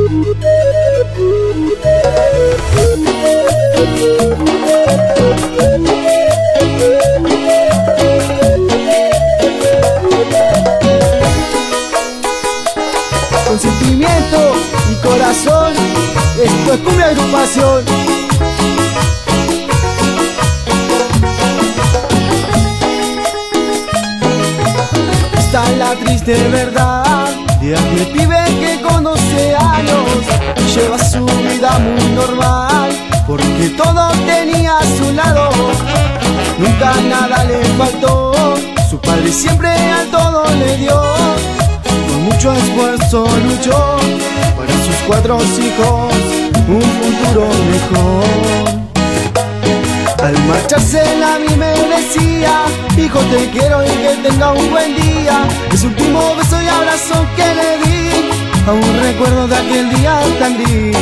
Con sentimiento y corazón, esto es Cumbia Agrupación. Esta es la triste verdad de aquel pibe que con 12 años lleva su vida muy normal, porque todo tenía a su lado, nunca nada le faltó, su padre siempre al todo le dio, con mucho esfuerzo luchó para sus 4 hijos un futuro mejor. Al marcharse a mí me decía: hijo, te quiero y que tenga un buen día. Ese último beso y abrazo que le di, aún recuerdo de aquel día tan gris.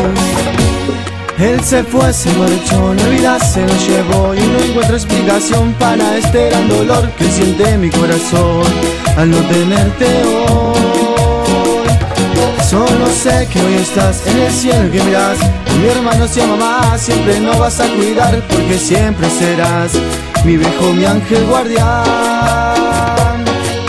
Él se fue, se marchó, la vida se lo llevó y no encuentro explicación para este gran dolor que siente mi corazón al no tenerte hoy. Solo sé que hoy estás en el cielo y que mirás a mi hermano y a mamá, siempre nos vas a cuidar porque siempre serás mi viejo, mi ángel guardián.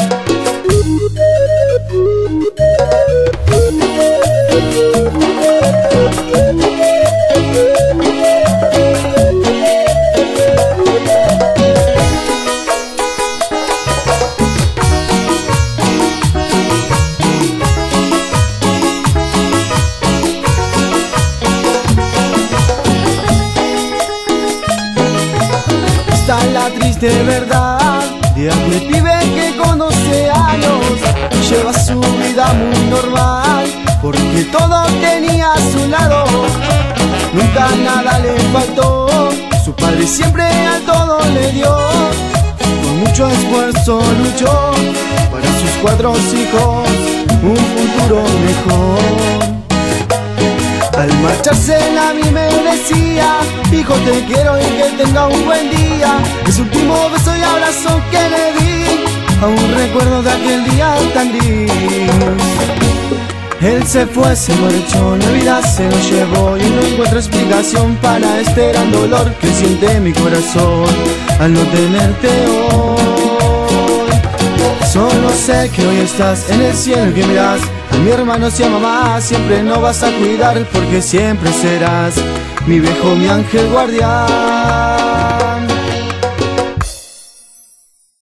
Esta es la triste verdad de aquel pibe que con 12 años lleva su vida muy normal, porque todo tenía a su lado, nunca nada le faltó, su padre siempre al todo le dio, con mucho esfuerzo luchó para sus 4 hijos un futuro mejor. Al marcharse a mí me decía: hijo, te quiero y que tenga un buen día. Ese último beso y abrazo que le di, aún recuerdo de aquel día tan gris. Él se fue, se marchó, la vida se lo llevó y no encuentro explicación para este gran dolor que siente mi corazón al no tenerte hoy. Solo sé que hoy estás en el cielo y que mirás a mi hermano y a mamá, siempre nos vas a cuidar porque siempre serás mi viejo, mi ángel guardián.